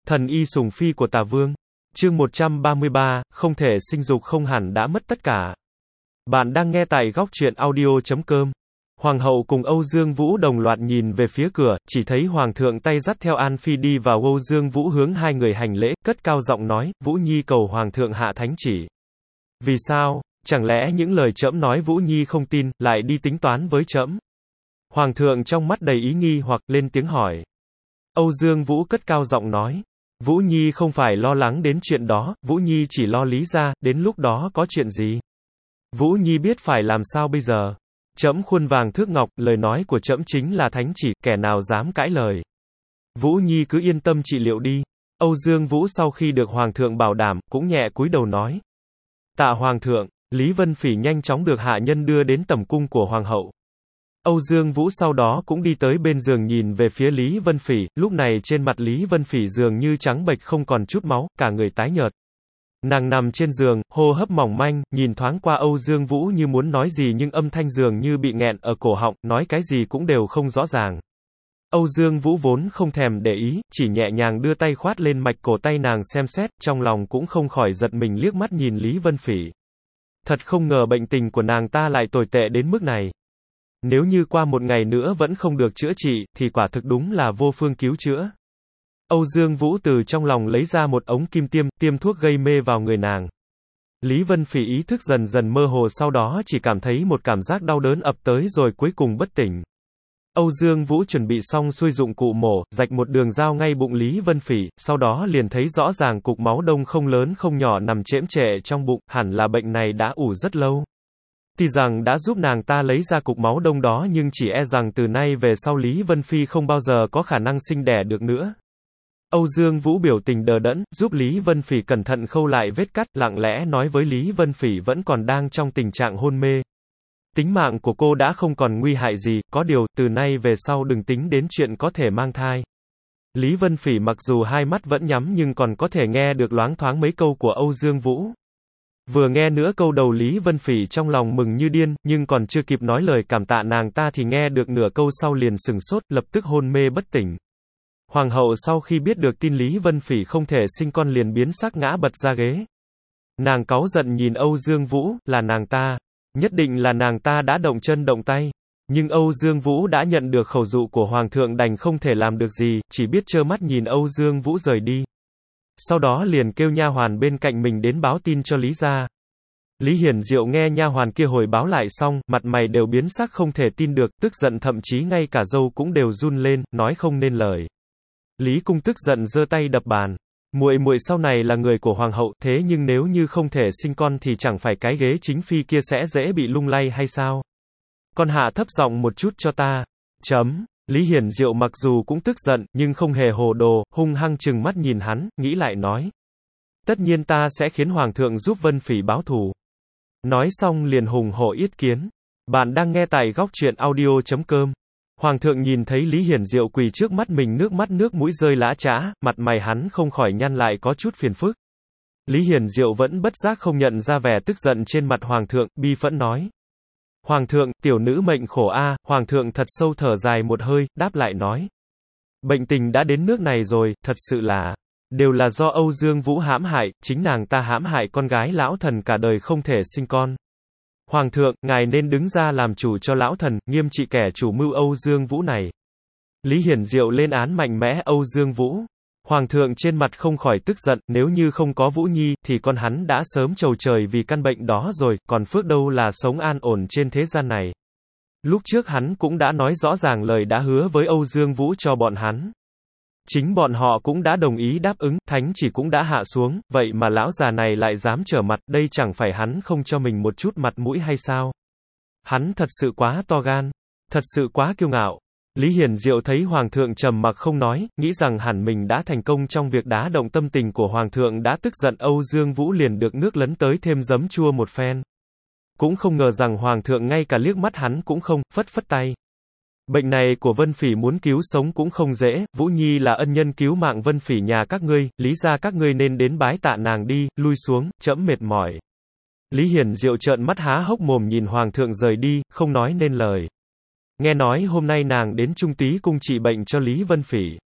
Thần y sùng phi của Tả Vương. Chương 133, không thể sinh dục không hẳn đã mất tất cả. Bạn đang nghe tại góc truyện audio.com. Hoàng hậu cùng Âu Dương Vũ đồng loạt nhìn về phía cửa, chỉ thấy Hoàng thượng tay dắt theo An Phi đi vào. Âu Dương Vũ hướng hai người hành lễ, cất cao giọng nói, Vũ Nhi cầu Hoàng thượng hạ thánh chỉ. Vì sao? Chẳng lẽ những lời trẫm nói Vũ Nhi không tin, lại đi tính toán với trẫm? Hoàng thượng trong mắt đầy ý nghi hoặc lên tiếng hỏi. Âu Dương Vũ cất cao giọng nói. Vũ Nhi không phải lo lắng đến chuyện đó, Vũ Nhi chỉ lo lý ra, đến lúc đó có chuyện gì? Vũ Nhi biết phải làm sao bây giờ? Trẫm khuôn vàng thước ngọc, lời nói của trẫm chính là thánh chỉ, kẻ nào dám cãi lời. Vũ Nhi cứ yên tâm trị liệu đi. Âu Dương Vũ sau khi được Hoàng thượng bảo đảm, cũng nhẹ cúi đầu nói. Tạ Hoàng thượng. Lý Vân Phỉ nhanh chóng được hạ nhân đưa đến tẩm cung của Hoàng hậu. Âu Dương Vũ sau đó cũng đi tới bên giường nhìn về phía Lý Vân Phỉ, lúc này trên mặt Lý Vân Phỉ dường như trắng bệch không còn chút máu, cả người tái nhợt. Nàng nằm trên giường, hô hấp mỏng manh, nhìn thoáng qua Âu Dương Vũ như muốn nói gì nhưng âm thanh dường như bị nghẹn ở cổ họng, nói cái gì cũng đều không rõ ràng. Âu Dương Vũ vốn không thèm để ý, chỉ nhẹ nhàng đưa tay khoát lên mạch cổ tay nàng xem xét, trong lòng cũng không khỏi giật mình liếc mắt nhìn Lý Vân Phỉ. Thật không ngờ bệnh tình của nàng ta lại tồi tệ đến mức này. Nếu như qua một ngày nữa vẫn không được chữa trị, thì quả thực đúng là vô phương cứu chữa. Âu Dương Vũ từ trong lòng lấy ra một ống kim tiêm thuốc gây mê vào người nàng. Lý Vân Phỉ ý thức dần dần mơ hồ, sau đó chỉ cảm thấy một cảm giác đau đớn ập tới rồi cuối cùng bất tỉnh. Âu Dương Vũ chuẩn bị xong xuôi dụng cụ mổ, rạch một đường dao ngay bụng Lý Vân Phỉ, sau đó liền thấy rõ ràng cục máu đông không lớn không nhỏ nằm chễm chệ trong bụng, hẳn là bệnh này đã ủ rất lâu. Tuy rằng đã giúp nàng ta lấy ra cục máu đông đó nhưng chỉ e rằng từ nay về sau Lý Vân Phi không bao giờ có khả năng sinh đẻ được nữa. Âu Dương Vũ biểu tình đờ đẫn, giúp Lý Vân Phỉ cẩn thận khâu lại vết cắt, lặng lẽ nói với Lý Vân Phỉ vẫn còn đang trong tình trạng hôn mê. Tính mạng của cô đã không còn nguy hại gì, có điều, từ nay về sau đừng tính đến chuyện có thể mang thai. Lý Vân Phỉ mặc dù hai mắt vẫn nhắm nhưng còn có thể nghe được loáng thoáng mấy câu của Âu Dương Vũ. Vừa nghe nữa câu đầu Lý Vân Phỉ trong lòng mừng như điên, nhưng còn chưa kịp nói lời cảm tạ nàng ta thì nghe được nửa câu sau liền sừng sốt, lập tức hôn mê bất tỉnh. Hoàng hậu sau khi biết được tin Lý Vân Phỉ không thể sinh con liền biến sắc ngã bật ra ghế. Nàng cáu giận nhìn Âu Dương Vũ, là nàng ta. Nhất định là nàng ta đã động chân động tay. Nhưng Âu Dương Vũ đã nhận được khẩu dụ của Hoàng thượng đành không thể làm được gì, chỉ biết trơ mắt nhìn Âu Dương Vũ rời đi. Sau đó liền kêu nha hoàn bên cạnh mình đến báo tin cho Lý gia. Lý Hiển Diệu nghe nha hoàn kia hồi báo lại xong, mặt mày đều biến sắc không thể tin được, tức giận thậm chí ngay cả râu cũng đều run lên, nói không nên lời. Lý Cung tức giận giơ tay đập bàn. Muội muội sau này là người của hoàng hậu, thế nhưng nếu như không thể sinh con thì chẳng phải cái ghế chính phi kia sẽ dễ bị lung lay hay sao? Con hạ thấp giọng một chút cho ta. Lý Hiển Diệu mặc dù cũng tức giận, nhưng không hề hồ đồ, hung hăng trừng mắt nhìn hắn, nghĩ lại nói. Tất nhiên ta sẽ khiến Hoàng thượng giúp Vân Phỉ báo thù. Nói xong liền hùng hổ yết kiến. Bạn đang nghe tại góc truyện audio.com. Hoàng thượng nhìn thấy Lý Hiển Diệu quỳ trước mắt mình nước mắt nước mũi rơi lã chã, mặt mày hắn không khỏi nhăn lại có chút phiền phức. Lý Hiển Diệu vẫn bất giác không nhận ra vẻ tức giận trên mặt Hoàng thượng, bi phẫn nói. Hoàng thượng, tiểu nữ mệnh khổ a. Hoàng thượng thật sâu thở dài một hơi, đáp lại nói. Bệnh tình đã đến nước này rồi, thật sự là, đều là do Âu Dương Vũ hãm hại, chính nàng ta hãm hại con gái lão thần cả đời không thể sinh con. Hoàng thượng, ngài nên đứng ra làm chủ cho lão thần, nghiêm trị kẻ chủ mưu Âu Dương Vũ này. Lý Hiển Diệu lên án mạnh mẽ Âu Dương Vũ. Hoàng thượng trên mặt không khỏi tức giận, nếu như không có Vũ Nhi, thì con hắn đã sớm chầu trời vì căn bệnh đó rồi, còn phước đâu là sống an ổn trên thế gian này. Lúc trước hắn cũng đã nói rõ ràng lời đã hứa với Âu Dương Vũ cho bọn hắn. Chính bọn họ cũng đã đồng ý đáp ứng, thánh chỉ cũng đã hạ xuống, vậy mà lão già này lại dám trở mặt, đây chẳng phải hắn không cho mình một chút mặt mũi hay sao? Hắn thật sự quá to gan, thật sự quá kiêu ngạo. Lý Hiển Diệu thấy Hoàng thượng trầm mặc không nói, nghĩ rằng hẳn mình đã thành công trong việc đá động tâm tình của Hoàng thượng đã tức giận Âu Dương Vũ liền được nước lấn tới thêm giấm chua một phen. Cũng không ngờ rằng Hoàng thượng ngay cả liếc mắt hắn cũng không, phất phất tay. Bệnh này của Vân Phỉ muốn cứu sống cũng không dễ, Vũ Nhi là ân nhân cứu mạng Vân Phỉ nhà các ngươi, Lý gia các ngươi nên đến bái tạ nàng đi, lui xuống, trẫm mệt mỏi. Lý Hiển Diệu trợn mắt há hốc mồm nhìn Hoàng thượng rời đi, không nói nên lời. Nghe nói hôm nay nàng đến Trung Tý cung trị bệnh cho Lý Vân Phỉ.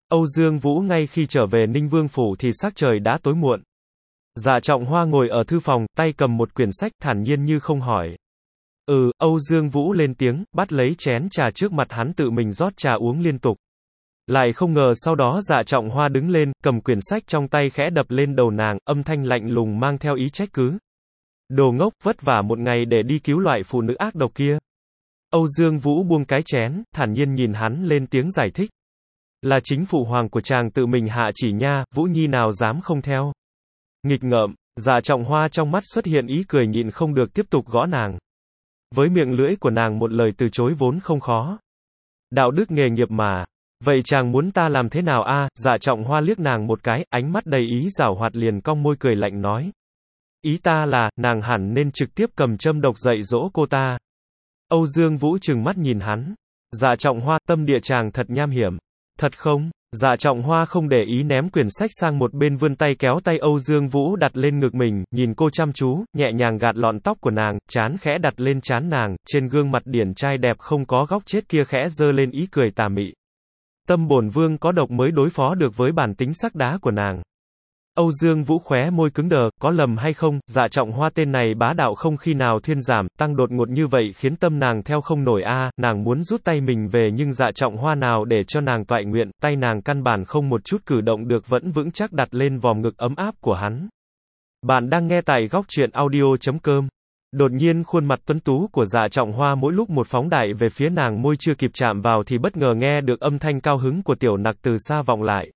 Âu Dương Vũ ngay khi trở về Ninh Vương Phủ thì sắc trời đã tối muộn. Dạ Trọng Hoa ngồi ở thư phòng, tay cầm một quyển sách, thản nhiên như không hỏi. Âu Dương Vũ lên tiếng, bắt lấy chén trà trước mặt hắn tự mình rót trà uống liên tục. Lại không ngờ sau đó Dạ Trọng Hoa đứng lên, cầm quyển sách trong tay khẽ đập lên đầu nàng, âm thanh lạnh lùng mang theo ý trách cứ. Đồ ngốc, vất vả một ngày để đi cứu loại phụ nữ ác độc kia. Âu Dương Vũ buông cái chén, thản nhiên nhìn hắn lên tiếng giải thích. Là chính phụ hoàng của chàng tự mình hạ chỉ nha, Vũ Nhi nào dám không theo. Nghịch ngợm, Dạ Trọng Hoa trong mắt xuất hiện ý cười nhịn không được tiếp tục gõ nàng. Với miệng lưỡi của nàng một lời từ chối vốn không khó. Đạo đức nghề nghiệp mà. Vậy chàng muốn ta làm thế nào a? Dạ Trọng Hoa liếc nàng một cái, ánh mắt đầy ý giảo hoạt liền cong môi cười lạnh nói. Ý ta là, nàng hẳn nên trực tiếp cầm châm độc dạy dỗ cô ta. Âu Dương Vũ trừng mắt nhìn hắn. Dạ Trọng Hoa, tâm địa chàng thật nham hiểm. Thật không? Dạ Trọng Hoa không để ý ném quyển sách sang một bên vươn tay kéo tay Âu Dương Vũ đặt lên ngực mình, nhìn cô chăm chú, nhẹ nhàng gạt lọn tóc của nàng, trán khẽ đặt lên trán nàng, trên gương mặt điển trai đẹp không có góc chết kia khẽ giơ lên ý cười tà mị. Tâm bổn vương có độc mới đối phó được với bản tính sắc đá của nàng. Âu Dương Vũ khóe môi cứng đờ, có lầm hay không, Dạ Trọng Hoa tên này bá đạo không khi nào thuyên giảm, tăng đột ngột như vậy khiến tâm nàng theo không nổi a, nàng muốn rút tay mình về nhưng Dạ Trọng Hoa nào để cho nàng toại nguyện, tay nàng căn bản không một chút cử động được vẫn vững chắc đặt lên vòm ngực ấm áp của hắn. Bạn đang nghe tại góc truyện audio.com. Đột nhiên khuôn mặt tuấn tú của Dạ Trọng Hoa mỗi lúc một phóng đại về phía nàng, môi chưa kịp chạm vào thì bất ngờ nghe được âm thanh cao hứng của Tiểu Nặc từ xa vọng lại.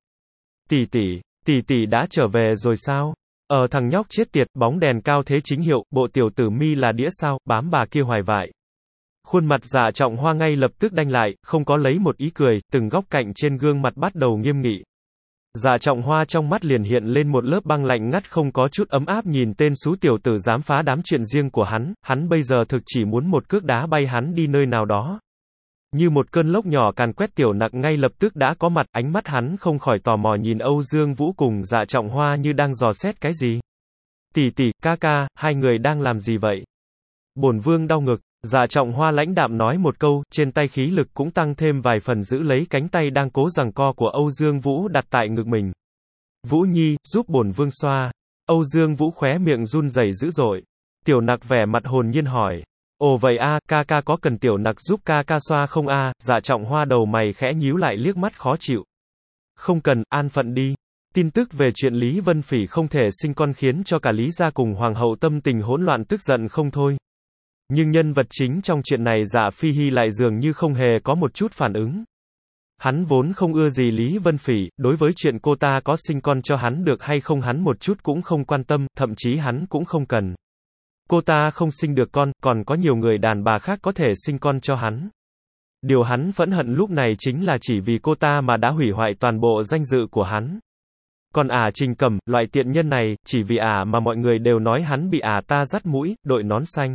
Tỷ tỷ đã trở về rồi sao? Thằng nhóc chết tiệt, bóng đèn cao thế chính hiệu, bộ tiểu tử mi là đĩa sao, bám bà kia hoài vại. Khuôn mặt Dạ Trọng Hoa ngay lập tức đanh lại, không có lấy một ý cười, từng góc cạnh trên gương mặt bắt đầu nghiêm nghị. Dạ Trọng Hoa trong mắt liền hiện lên một lớp băng lạnh ngắt không có chút ấm áp nhìn tên xú tiểu tử dám phá đám chuyện riêng của hắn bây giờ thực chỉ muốn một cước đá bay hắn đi nơi nào đó. Như một cơn lốc nhỏ càn quét Tiểu Nặc ngay lập tức đã có mặt, ánh mắt hắn không khỏi tò mò nhìn Âu Dương Vũ cùng Dạ Trọng Hoa như đang dò xét cái gì. Tỷ, ca ca, hai người đang làm gì vậy? Bổn vương đau ngực. Dạ Trọng Hoa lãnh đạm nói một câu, trên tay khí lực cũng tăng thêm vài phần giữ lấy cánh tay đang cố giằng co của Âu Dương Vũ đặt tại ngực mình. Vũ Nhi, giúp bổn vương xoa. Âu Dương Vũ khóe miệng run rẩy dữ dội. Tiểu Nặc vẻ mặt hồn nhiên hỏi. Ồ vậy a, ca ca có cần Tiểu Nặc giúp ca ca xoa không a? Dạ Trọng Hoa đầu mày khẽ nhíu lại liếc mắt khó chịu. Không cần, an phận đi. Tin tức về chuyện Lý Vân Phỉ không thể sinh con khiến cho cả Lý gia cùng hoàng hậu tâm tình hỗn loạn tức giận không thôi. Nhưng nhân vật chính trong chuyện này Dạ Phi Hi lại dường như không hề có một chút phản ứng. Hắn vốn không ưa gì Lý Vân Phỉ, đối với chuyện cô ta có sinh con cho hắn được hay không hắn một chút cũng không quan tâm, thậm chí hắn cũng không cần. Cô ta không sinh được con, còn có nhiều người đàn bà khác có thể sinh con cho hắn. Điều hắn phẫn hận lúc này chính là chỉ vì cô ta mà đã hủy hoại toàn bộ danh dự của hắn. Còn Trình Cẩm, loại tiện nhân này, chỉ vì mà mọi người đều nói hắn bị ta dắt mũi, đội nón xanh.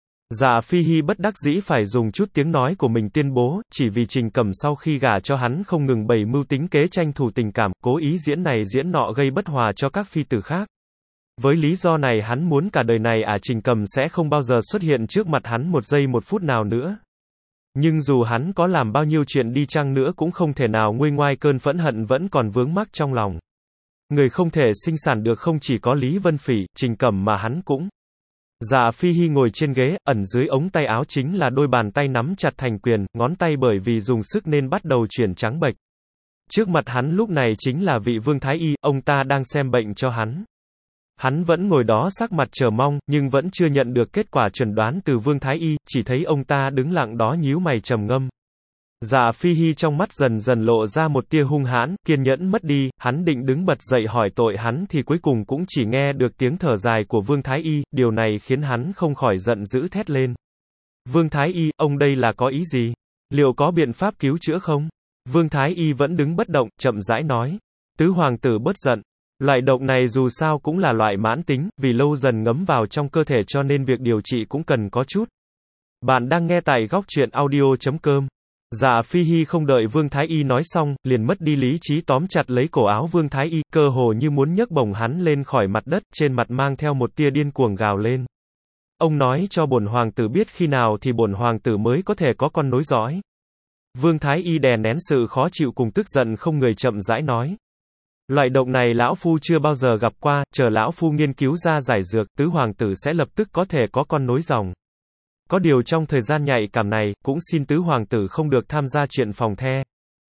Dạ Phi Hi bất đắc dĩ phải dùng chút tiếng nói của mình tuyên bố, chỉ vì Trình Cẩm sau khi gả cho hắn không ngừng bày mưu tính kế tranh thủ tình cảm, cố ý diễn này diễn nọ gây bất hòa cho các phi tử khác. Với lý do này hắn muốn cả đời này Trình Cẩm sẽ không bao giờ xuất hiện trước mặt hắn một giây một phút nào nữa. Nhưng dù hắn có làm bao nhiêu chuyện đi chăng nữa cũng không thể nào nguôi ngoai cơn phẫn hận vẫn còn vướng mắc trong lòng. Người không thể sinh sản được không chỉ có Lý Vân Phỉ, Trình Cẩm mà hắn cũng. Dạ Phi Hi ngồi trên ghế, ẩn dưới ống tay áo chính là đôi bàn tay nắm chặt thành quyền, ngón tay bởi vì dùng sức nên bắt đầu chuyển trắng bệch. Trước mặt hắn lúc này chính là vị Vương Thái Y, ông ta đang xem bệnh cho hắn. Hắn vẫn ngồi đó sắc mặt chờ mong, nhưng vẫn chưa nhận được kết quả chuẩn đoán từ Vương Thái Y, chỉ thấy ông ta đứng lặng đó nhíu mày trầm ngâm. Dạ Phi Hi trong mắt dần dần lộ ra một tia hung hãn, kiên nhẫn mất đi, hắn định đứng bật dậy hỏi tội hắn thì cuối cùng cũng chỉ nghe được tiếng thở dài của Vương Thái Y, điều này khiến hắn không khỏi giận dữ thét lên. Vương Thái Y, ông đây là có ý gì? Liệu có biện pháp cứu chữa không? Vương Thái Y vẫn đứng bất động, chậm rãi nói. Tứ hoàng tử bớt giận. Loại độc này dù sao cũng là loại mãn tính, vì lâu dần ngấm vào trong cơ thể cho nên việc điều trị cũng cần có chút. Bạn đang nghe tại góc truyện audio.com. Dạ Phi Hi không đợi Vương Thái Y nói xong, liền mất đi lý trí tóm chặt lấy cổ áo Vương Thái Y, cơ hồ như muốn nhấc bổng hắn lên khỏi mặt đất, trên mặt mang theo một tia điên cuồng gào lên. Ông nói cho bổn hoàng tử biết khi nào thì bổn hoàng tử mới có thể có con nối dõi. Vương Thái Y đè nén sự khó chịu cùng tức giận không người chậm rãi nói. Loại độc này lão phu chưa bao giờ gặp qua, chờ lão phu nghiên cứu ra giải dược, tứ hoàng tử sẽ lập tức có thể có con nối dòng. Có điều trong thời gian nhạy cảm này, cũng xin tứ hoàng tử không được tham gia chuyện phòng the.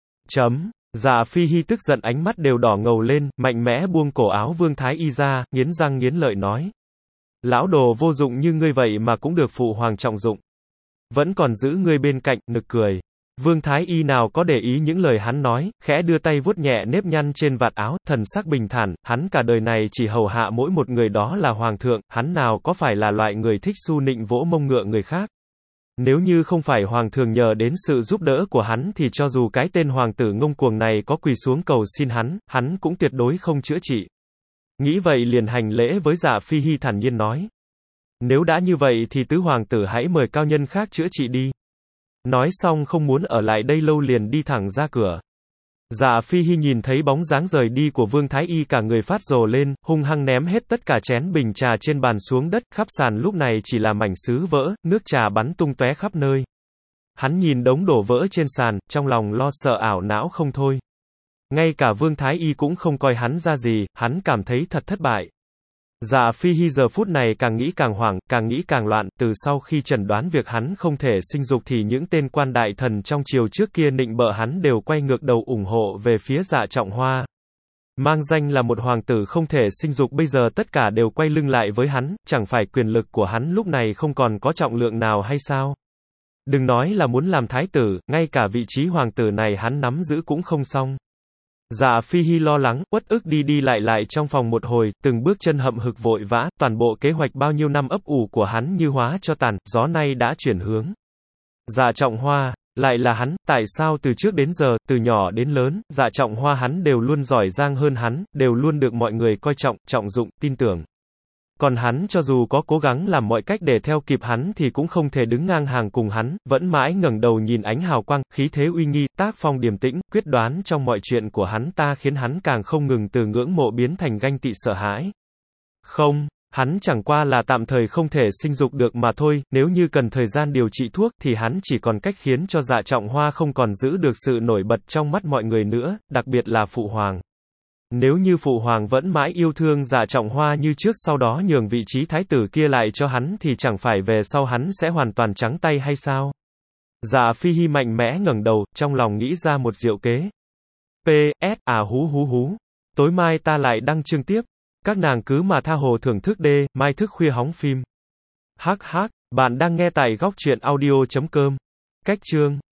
Dạ Phi Hi tức giận ánh mắt đều đỏ ngầu lên, mạnh mẽ buông cổ áo Vương Thái Y ra, nghiến răng nghiến lợi nói. Lão đồ vô dụng như ngươi vậy mà cũng được phụ hoàng trọng dụng. Vẫn còn giữ ngươi bên cạnh, nực cười. Vương Thái Y nào có để ý những lời hắn nói, khẽ đưa tay vuốt nhẹ nếp nhăn trên vạt áo, thần sắc bình thản, hắn cả đời này chỉ hầu hạ mỗi một người đó là hoàng thượng, hắn nào có phải là loại người thích su nịnh vỗ mông ngựa người khác. Nếu như không phải hoàng thượng nhờ đến sự giúp đỡ của hắn thì cho dù cái tên hoàng tử ngông cuồng này có quỳ xuống cầu xin hắn cũng tuyệt đối không chữa trị. Nghĩ vậy liền hành lễ với Dạ Phi Hi thản nhiên nói. Nếu đã như vậy thì tứ hoàng tử hãy mời cao nhân khác chữa trị đi. Nói xong không muốn ở lại đây lâu liền đi thẳng ra cửa. Dạ Phi Hi nhìn thấy bóng dáng rời đi của Vương Thái Y cả người phát rồ lên, hung hăng ném hết tất cả chén bình trà trên bàn xuống đất, khắp sàn lúc này chỉ là mảnh sứ vỡ, nước trà bắn tung tóe khắp nơi. Hắn nhìn đống đổ vỡ trên sàn, trong lòng lo sợ ảo não không thôi. Ngay cả Vương Thái Y cũng không coi hắn ra gì, hắn cảm thấy thật thất bại. Dạ Phi Hi giờ phút này càng nghĩ càng hoảng, càng nghĩ càng loạn, từ sau khi chẩn đoán việc hắn không thể sinh dục thì những tên quan đại thần trong triều trước kia nịnh bợ hắn đều quay ngược đầu ủng hộ về phía Dạ Trọng Hoa. Mang danh là một hoàng tử không thể sinh dục bây giờ tất cả đều quay lưng lại với hắn, chẳng phải quyền lực của hắn lúc này không còn có trọng lượng nào hay sao? Đừng nói là muốn làm thái tử, ngay cả vị trí hoàng tử này hắn nắm giữ cũng không xong. Dạ Phi Hi lo lắng, uất ức đi lại trong phòng một hồi, từng bước chân hậm hực vội vã, toàn bộ kế hoạch bao nhiêu năm ấp ủ của hắn như hóa cho tàn, gió nay đã chuyển hướng. Dạ Trọng Hoa, lại là hắn, tại sao từ trước đến giờ, từ nhỏ đến lớn, Dạ Trọng Hoa hắn đều luôn giỏi giang hơn hắn, đều luôn được mọi người coi trọng, trọng dụng, tin tưởng. Còn hắn cho dù có cố gắng làm mọi cách để theo kịp hắn thì cũng không thể đứng ngang hàng cùng hắn, vẫn mãi ngẩng đầu nhìn ánh hào quang, khí thế uy nghi, tác phong điềm tĩnh, quyết đoán trong mọi chuyện của hắn ta khiến hắn càng không ngừng từ ngưỡng mộ biến thành ganh tị sợ hãi. Không, hắn chẳng qua là tạm thời không thể sinh dục được mà thôi, nếu như cần thời gian điều trị thuốc thì hắn chỉ còn cách khiến cho Dạ Trọng Hoa không còn giữ được sự nổi bật trong mắt mọi người nữa, đặc biệt là phụ hoàng. Nếu như phụ hoàng vẫn mãi yêu thương Dạ Trọng Hoa như trước sau đó nhường vị trí thái tử kia lại cho hắn thì chẳng phải về sau hắn sẽ hoàn toàn trắng tay hay sao? Dạ Phi Hi mạnh mẽ ngẩng đầu, trong lòng nghĩ ra một diệu kế. P.S. Hú. Tối mai ta lại đăng chương tiếp. Các nàng cứ mà tha hồ thưởng thức đê, mai thức khuya hóng phim. Hắc, bạn đang nghe tại góc truyện audio.com. Cách chương